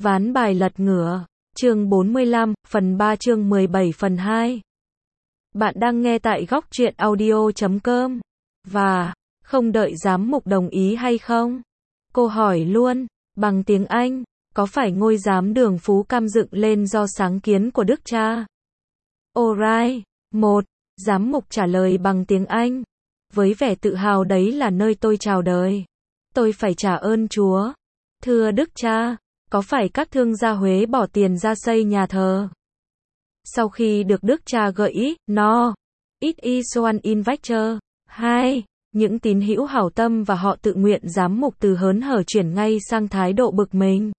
Ván bài lật ngửa, chương 45, phần 3 chương 17 phần 2. Bạn đang nghe tại góc truyện audio.com. Và, không đợi giám mục đồng ý hay không? Cô hỏi luôn, bằng tiếng Anh, có phải ngôi giám đường Phú Cam dựng lên do sáng kiến của Đức Cha? Alright. 1. Giám mục trả lời bằng tiếng Anh. Với vẻ tự hào đấy là nơi tôi chào đời. Tôi phải trả ơn Chúa. Thưa Đức Cha, có phải các thương gia Huế bỏ tiền ra xây nhà thờ? Sau khi được Đức Cha gợi ý, no, it is one investor. 2. Những tín hữu hảo tâm và họ tự nguyện giám mục từ hớn hở chuyển ngay sang thái độ bực mình.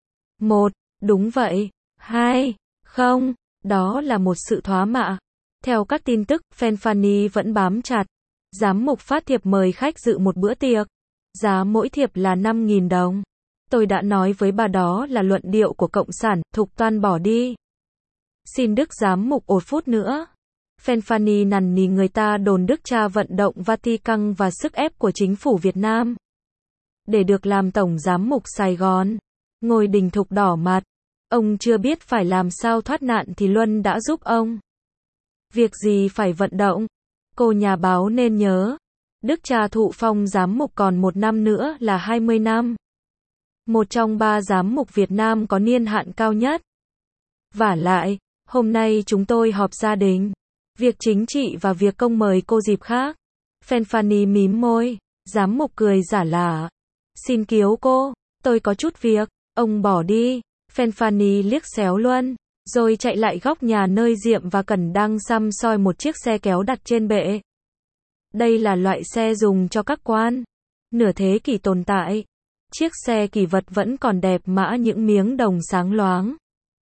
1. Đúng vậy. 2. Không, đó là một sự thoá mạ. Theo các tin tức, Fanfani vẫn bám chặt. Giám mục phát thiệp mời khách dự một bữa tiệc. Giá mỗi thiệp là 5.000 đồng. Tôi đã nói với bà đó là luận điệu của Cộng sản, thục toan bỏ đi. Xin Đức giám mục 1 phút nữa. Fanfani nằn nì người ta đồn Đức Cha vận động Vatican và sức ép của chính phủ Việt Nam để được làm Tổng giám mục Sài Gòn. Ngôi đình thục đỏ mặt. Ông chưa biết phải làm sao thoát nạn thì Luân đã giúp ông. Việc gì phải vận động? Cô nhà báo nên nhớ. Đức Cha thụ phong giám mục còn 1 năm nữa là 20 năm. Một trong 3 giám mục Việt Nam có niên hạn cao nhất. Vả lại, hôm nay chúng tôi họp gia đình. Việc chính trị và việc công mời cô dịp khác. Fanfani mím môi. Giám mục cười giả lả. Xin kiếu cô, tôi có chút việc. Ông bỏ đi. Fanfani liếc xéo Luân, rồi chạy lại góc nhà nơi Diệm và Cẩn đang săm soi một chiếc xe kéo đặt trên bệ. Đây là loại xe dùng cho các quan. Nửa thế kỷ tồn tại. Chiếc xe kỳ vật vẫn còn đẹp mã những miếng đồng sáng loáng.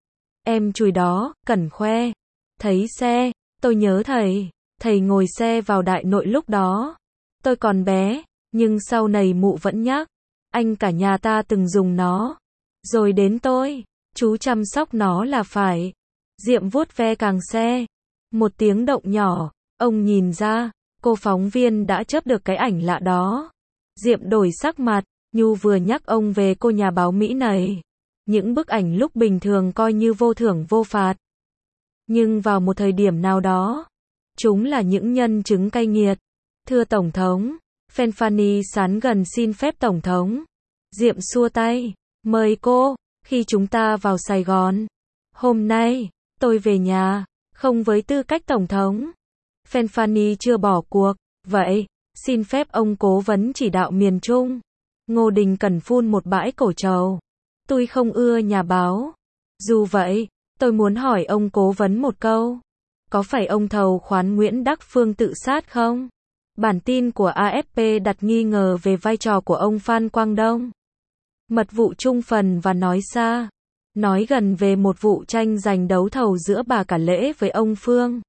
Em chùi đó, Cẩn khoe. Thấy xe, tôi nhớ thầy ngồi xe vào Đại Nội lúc đó. Tôi còn bé, nhưng sau này mụ vẫn nhắc. Anh cả nhà ta từng dùng nó. Rồi đến tôi, chú chăm sóc nó là phải. Diệm vuốt ve càng xe. Một tiếng động nhỏ, ông nhìn ra, cô phóng viên đã chớp được cái ảnh lạ đó. Diệm đổi sắc mặt. Nhu vừa nhắc ông về cô nhà báo Mỹ này. Những bức ảnh lúc bình thường coi như vô thưởng vô phạt. Nhưng vào một thời điểm nào đó, chúng là những nhân chứng cay nghiệt. Thưa Tổng thống, Fanfani sán gần xin phép Tổng thống. Diệm xua tay, mời cô, khi chúng ta vào Sài Gòn. Hôm nay, tôi về nhà, không với tư cách Tổng thống. Fanfani chưa bỏ cuộc, vậy, xin phép ông cố vấn chỉ đạo miền Trung. Ngô Đình cần phun một bãi cổ trầu. Tôi không ưa nhà báo. Dù vậy, tôi muốn hỏi ông cố vấn một câu. Có phải ông thầu khoán Nguyễn Đắc Phương tự sát không? Bản tin của AFP đặt nghi ngờ về vai trò của ông Phan Quang Đông. Mật vụ Trung Phần và nói xa, nói gần về một vụ tranh giành đấu thầu giữa bà Cả Lễ với ông Phương.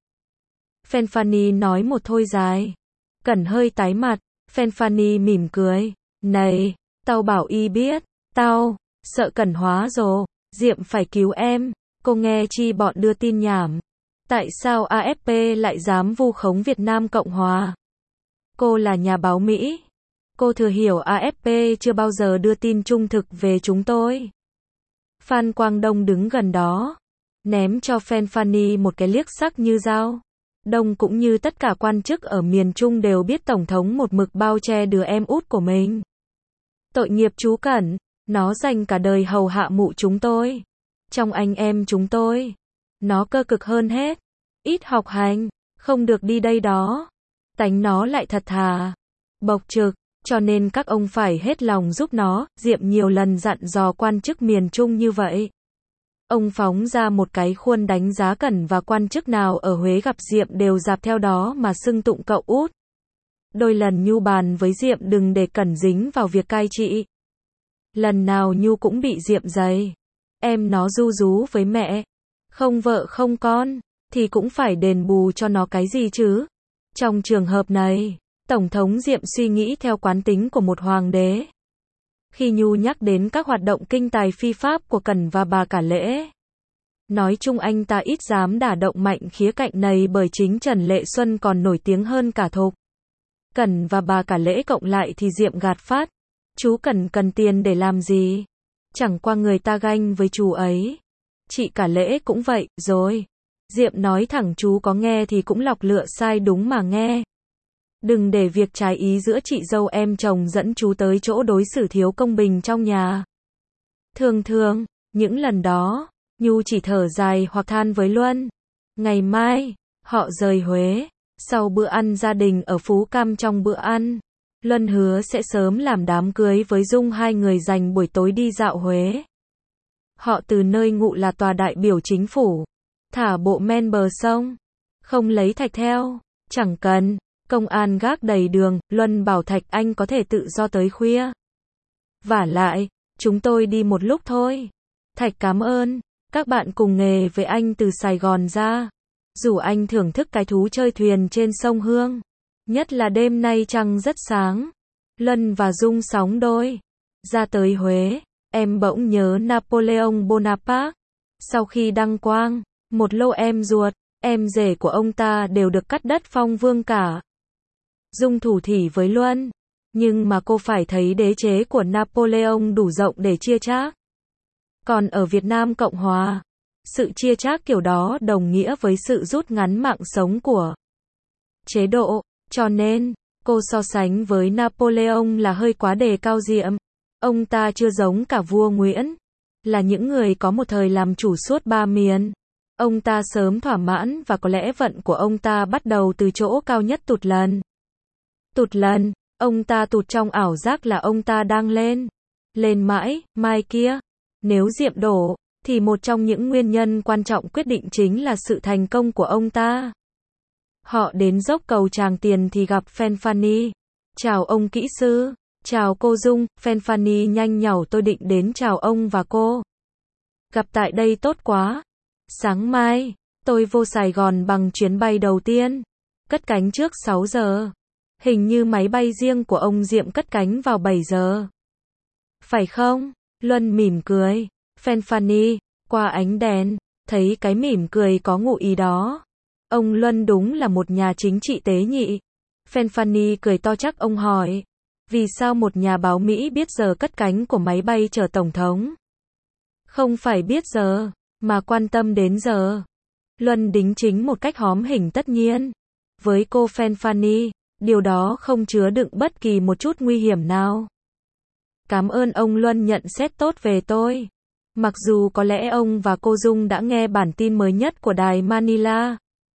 Fanfani nói một thôi dài. Cẩn hơi tái mặt. Fanfani mỉm cười. Này, tao bảo y biết, tao, sợ Cẩn hóa rồi, Diệm phải cứu em, cô nghe chi bọn đưa tin nhảm. Tại sao AFP lại dám vu khống Việt Nam Cộng Hòa? Cô là nhà báo Mỹ. Cô thừa hiểu AFP chưa bao giờ đưa tin trung thực về chúng tôi. Phan Quang Đông đứng gần đó, ném cho Fanfani một cái liếc sắc như dao. Đông cũng như tất cả quan chức ở miền Trung đều biết Tổng thống một mực bao che đứa em út của mình. Tội nghiệp chú Cẩn, nó dành cả đời hầu hạ mụ chúng tôi. Trong anh em chúng tôi, nó cơ cực hơn hết. Ít học hành, không được đi đây đó. Tánh nó lại thật thà, bộc trực, cho nên các ông phải hết lòng giúp nó. Diệm nhiều lần dặn dò quan chức miền Trung như vậy. Ông phóng ra một cái khuôn đánh giá Cẩn và quan chức nào ở Huế gặp Diệm đều dạp theo đó mà xưng tụng cậu út. Đôi lần Nhu bàn với Diệm đừng để Cẩn dính vào việc cai trị. Lần nào Nhu cũng bị Diệm giày. Em nó ru rú với mẹ. Không vợ không con, thì cũng phải đền bù cho nó cái gì chứ. Trong trường hợp này, Tổng thống Diệm suy nghĩ theo quán tính của một hoàng đế. Khi Nhu nhắc đến các hoạt động kinh tài phi pháp của Cẩn và bà Cả Lễ, nói chung anh ta ít dám đả động mạnh khía cạnh này bởi chính Trần Lệ Xuân còn nổi tiếng hơn cả Thục. Cẩn và bà Cả Lễ cộng lại thì Diệm gạt phát. Chú Cẩn cần tiền để làm gì? Chẳng qua người ta ganh với chú ấy. Chị cả Lễ cũng vậy, rồi. Diệm nói thẳng chú có nghe thì cũng lọc lựa sai đúng mà nghe. Đừng để việc trái ý giữa chị dâu em chồng dẫn chú tới chỗ đối xử thiếu công bình trong nhà. Thường thường, những lần đó, Nhu chỉ thở dài hoặc than với Luân. Ngày mai, họ rời Huế. Sau bữa ăn gia đình ở Phú Cam trong bữa ăn, Luân hứa sẽ sớm làm đám cưới với Dung, hai người dành buổi tối đi dạo Huế. Họ từ nơi ngụ là tòa đại biểu chính phủ. Thả bộ men bờ sông. Không lấy Thạch theo. Chẳng cần. Công an gác đầy đường, Luân bảo Thạch anh có thể tự do tới khuya. Vả lại, chúng tôi đi một lúc thôi. Thạch cảm ơn. Các bạn cùng nghề với anh từ Sài Gòn ra. Rủ anh thưởng thức cái thú chơi thuyền trên sông Hương. Nhất là đêm nay trăng rất sáng. Luân và Dung sóng đôi. Ra tới Huế, em bỗng nhớ Napoleon Bonaparte. Sau khi đăng quang, một lô em ruột, em rể của ông ta đều được cắt đất phong vương cả. Dung thủ thỉ với Luân. Nhưng mà cô phải thấy đế chế của Napoleon đủ rộng để chia chác. Còn ở Việt Nam Cộng Hòa, sự chia chác kiểu đó đồng nghĩa với sự rút ngắn mạng sống của chế độ. Cho nên, cô so sánh với Napoleon là hơi quá đề cao Diệm. Ông ta chưa giống cả vua Nguyễn, là những người có một thời làm chủ suốt ba miền. Ông ta sớm thỏa mãn và có lẽ vận của ông ta bắt đầu từ chỗ cao nhất tụt lần. Tụt lần, ông ta tụt trong ảo giác là ông ta đang lên. Lên mãi, mai kia. Nếu Diệm đổ, thì một trong những nguyên nhân quan trọng quyết định chính là sự thành công của ông ta. Họ đến dốc cầu Tràng Tiền thì gặp Fanfani. Chào ông kỹ sư. Chào cô Dung. Fanfani nhanh nhảu tôi định đến chào ông và cô. Gặp tại đây tốt quá. Sáng mai, tôi vô Sài Gòn bằng chuyến bay đầu tiên. Cất cánh trước 6 giờ. Hình như máy bay riêng của ông Diệm cất cánh vào 7 giờ. Phải không? Luân mỉm cười. Fanfani, qua ánh đèn, thấy cái mỉm cười có ngụ ý đó. Ông Luân đúng là một nhà chính trị tế nhị. Fanfani cười to chắc ông hỏi. Vì sao một nhà báo Mỹ biết giờ cất cánh của máy bay chở Tổng thống? Không phải biết giờ, mà quan tâm đến giờ. Luân đính chính một cách hóm hỉnh tất nhiên. Với cô Fanfani, điều đó không chứa đựng bất kỳ một chút nguy hiểm nào. Cảm ơn ông Luân nhận xét tốt về tôi. Mặc dù có lẽ ông và cô Dung đã nghe bản tin mới nhất của đài Manila.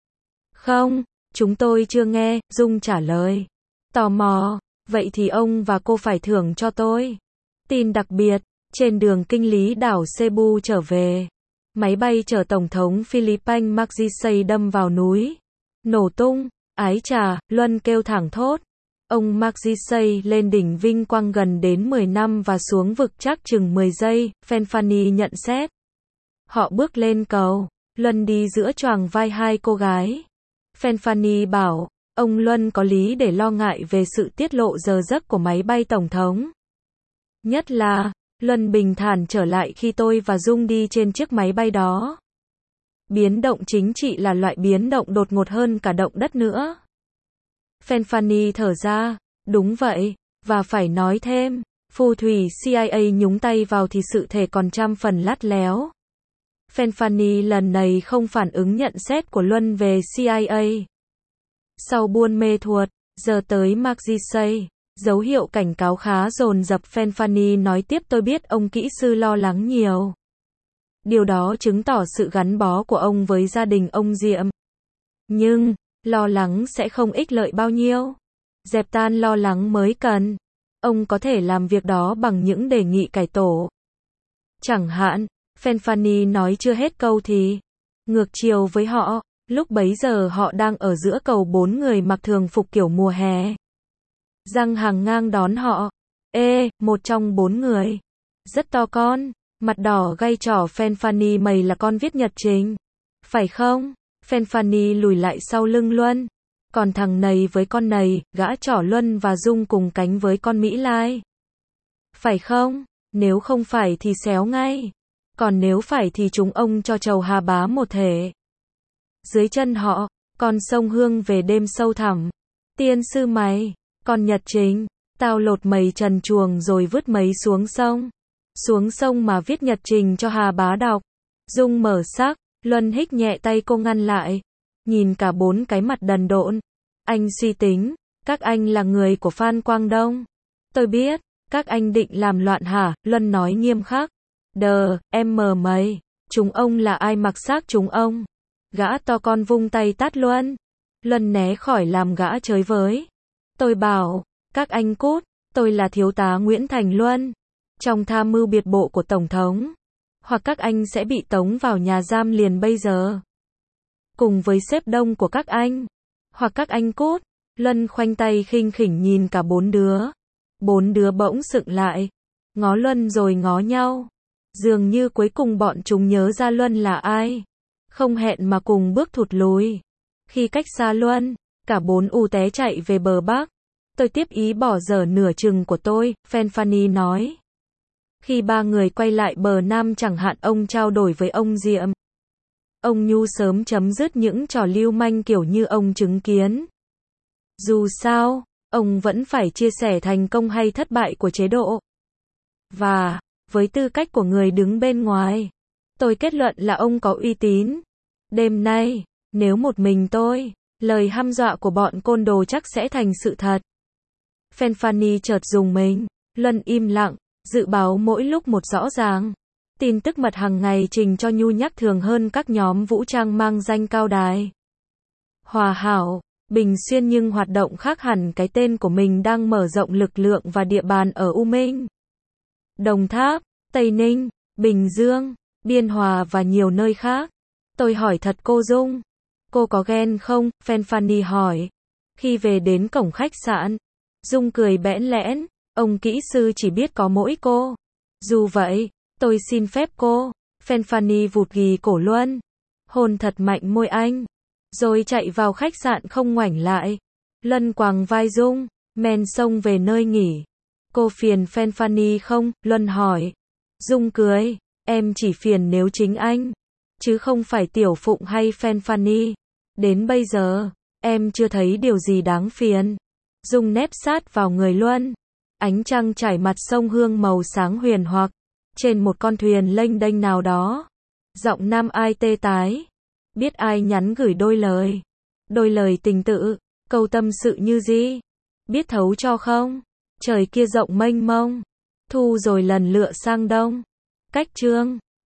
Không, chúng tôi chưa nghe, Dung trả lời. Tò mò, vậy thì ông và cô phải thưởng cho tôi. Tin đặc biệt, trên đường kinh lý đảo Cebu trở về, máy bay chở Tổng thống Philippines Magsaysay đâm vào núi. Nổ tung, ái chà, Luân kêu thảng thốt. Ông Magsaysay lên đỉnh vinh quang gần đến 10 năm và xuống vực chắc chừng 10 giây, Fanfani nhận xét. Họ bước lên cầu, Luân đi giữa choàng vai hai cô gái. Fanfani bảo, ông Luân có lý để lo ngại về sự tiết lộ giờ giấc của máy bay Tổng thống. Nhất là, Luân bình thản trở lại khi tôi và Dung đi trên chiếc máy bay đó. Biến động chính trị là loại biến động đột ngột hơn cả động đất nữa. Fanfani thở ra, đúng vậy, và phải nói thêm, phù thủy CIA nhúng tay vào thì sự thể còn trăm phần lắt léo. Fanfani lần này không phản ứng nhận xét của Luân về CIA. Sau Buôn Mê Thuột, giờ tới Magsaysay, dấu hiệu cảnh cáo khá dồn dập. Fanfani nói tiếp tôi biết ông kỹ sư lo lắng nhiều. Điều đó chứng tỏ sự gắn bó của ông với gia đình ông Diệm. Nhưng, lo lắng sẽ không ích lợi bao nhiêu. Dẹp tan lo lắng mới cần. Ông có thể làm việc đó bằng những đề nghị cải tổ. Chẳng hạn, Fanfani nói chưa hết câu thì ngược chiều với họ, lúc bấy giờ họ đang ở giữa cầu 4 người mặc thường phục kiểu mùa hè. Giang hàng ngang đón họ. Một trong 4 người. Rất to con, mặt đỏ gay trỏ. Fanfani mày là con viết nhật trình. Phải không? Fanfani lùi lại sau lưng Luân. Còn thằng này với con này, gã trỏ Luân và Dung cùng cánh với con Mỹ Lai. Phải không? Nếu không phải thì xéo ngay. Còn nếu phải thì chúng ông cho trầu Hà Bá một thể. Dưới chân họ, con sông Hương về đêm sâu thẳm. Tiên sư mày, con nhật trình, tao lột mày trần truồng rồi vứt mày xuống sông. Xuống sông mà viết nhật trình cho Hà Bá đọc. Dung mở sắc, Luân hích nhẹ tay cô ngăn lại. Nhìn cả bốn cái mặt đần độn. Anh suy tính, các anh là người của Phan Quang Đông. Tôi biết, các anh định làm loạn hả? Luân nói nghiêm khắc. Em mờ mày, chúng ông là ai mặc xác chúng ông? Gã to con vung tay tát Luân. Luân né khỏi làm gã chơi với. Tôi bảo, các anh cút, tôi là thiếu tá Nguyễn Thành Luân, trong tham mưu biệt bộ của Tổng thống. Hoặc các anh sẽ bị tống vào nhà giam liền bây giờ. Cùng với sếp đông của các anh. Hoặc các anh cút. Luân khoanh tay khinh khỉnh nhìn cả bốn đứa. Bốn đứa bỗng sững lại. Ngó Luân rồi ngó nhau. Dường như cuối cùng bọn chúng nhớ ra Luân là ai. Không hẹn mà cùng bước thụt lùi. Khi cách xa Luân, cả bốn té chạy về bờ bắc. Tôi tiếp ý bỏ dở nửa chừng của tôi, Fanfani nói. Khi ba người quay lại bờ nam chẳng hạn ông trao đổi với ông Diệm. Ông Nhu sớm chấm dứt những trò lưu manh kiểu như ông chứng kiến. Dù sao, ông vẫn phải chia sẻ thành công hay thất bại của chế độ. Và, với tư cách của người đứng bên ngoài, tôi kết luận là ông có uy tín. Đêm nay, nếu một mình tôi, lời hăm dọa của bọn côn đồ chắc sẽ thành sự thật. Fanfani chợt rùng mình. Luân im lặng, dự báo mỗi lúc một rõ ràng. Tin tức mật hàng ngày trình cho Nhu nhắc thường hơn các nhóm vũ trang mang danh cao đài. Hòa Hảo, Bình Xuyên nhưng hoạt động khác hẳn cái tên của mình đang mở rộng lực lượng và địa bàn ở U Minh, Đồng Tháp, Tây Ninh, Bình Dương, Biên Hòa và nhiều nơi khác. Tôi hỏi thật cô Dung. Cô có ghen không? Fanfani hỏi. Khi về đến cổng khách sạn, Dung cười bẽn lẽn. Ông kỹ sư chỉ biết có mỗi cô. Dù vậy, tôi xin phép cô. Fanfani vụt ghì cổ Luân. Hôn thật mạnh môi anh. Rồi chạy vào khách sạn không ngoảnh lại. Luân quàng vai Dung, men sông về nơi nghỉ. Cô phiền Fanfani không? Luân hỏi. Dung cười. Em chỉ phiền nếu chính anh, chứ không phải Tiểu Phụng hay Fanfani. Đến bây giờ, em chưa thấy điều gì đáng phiền. Dung nép sát vào người Luân. Ánh trăng trải mặt sông Hương màu sáng huyền hoặc. Trên một con thuyền lênh đênh nào đó. Giọng nam ai tê tái. Biết ai nhắn gửi đôi lời. Đôi lời tình tự. Câu tâm sự như gì? Biết thấu cho không? Trời kia rộng mênh mông. Thu rồi lần lựa sang đông. Cách chương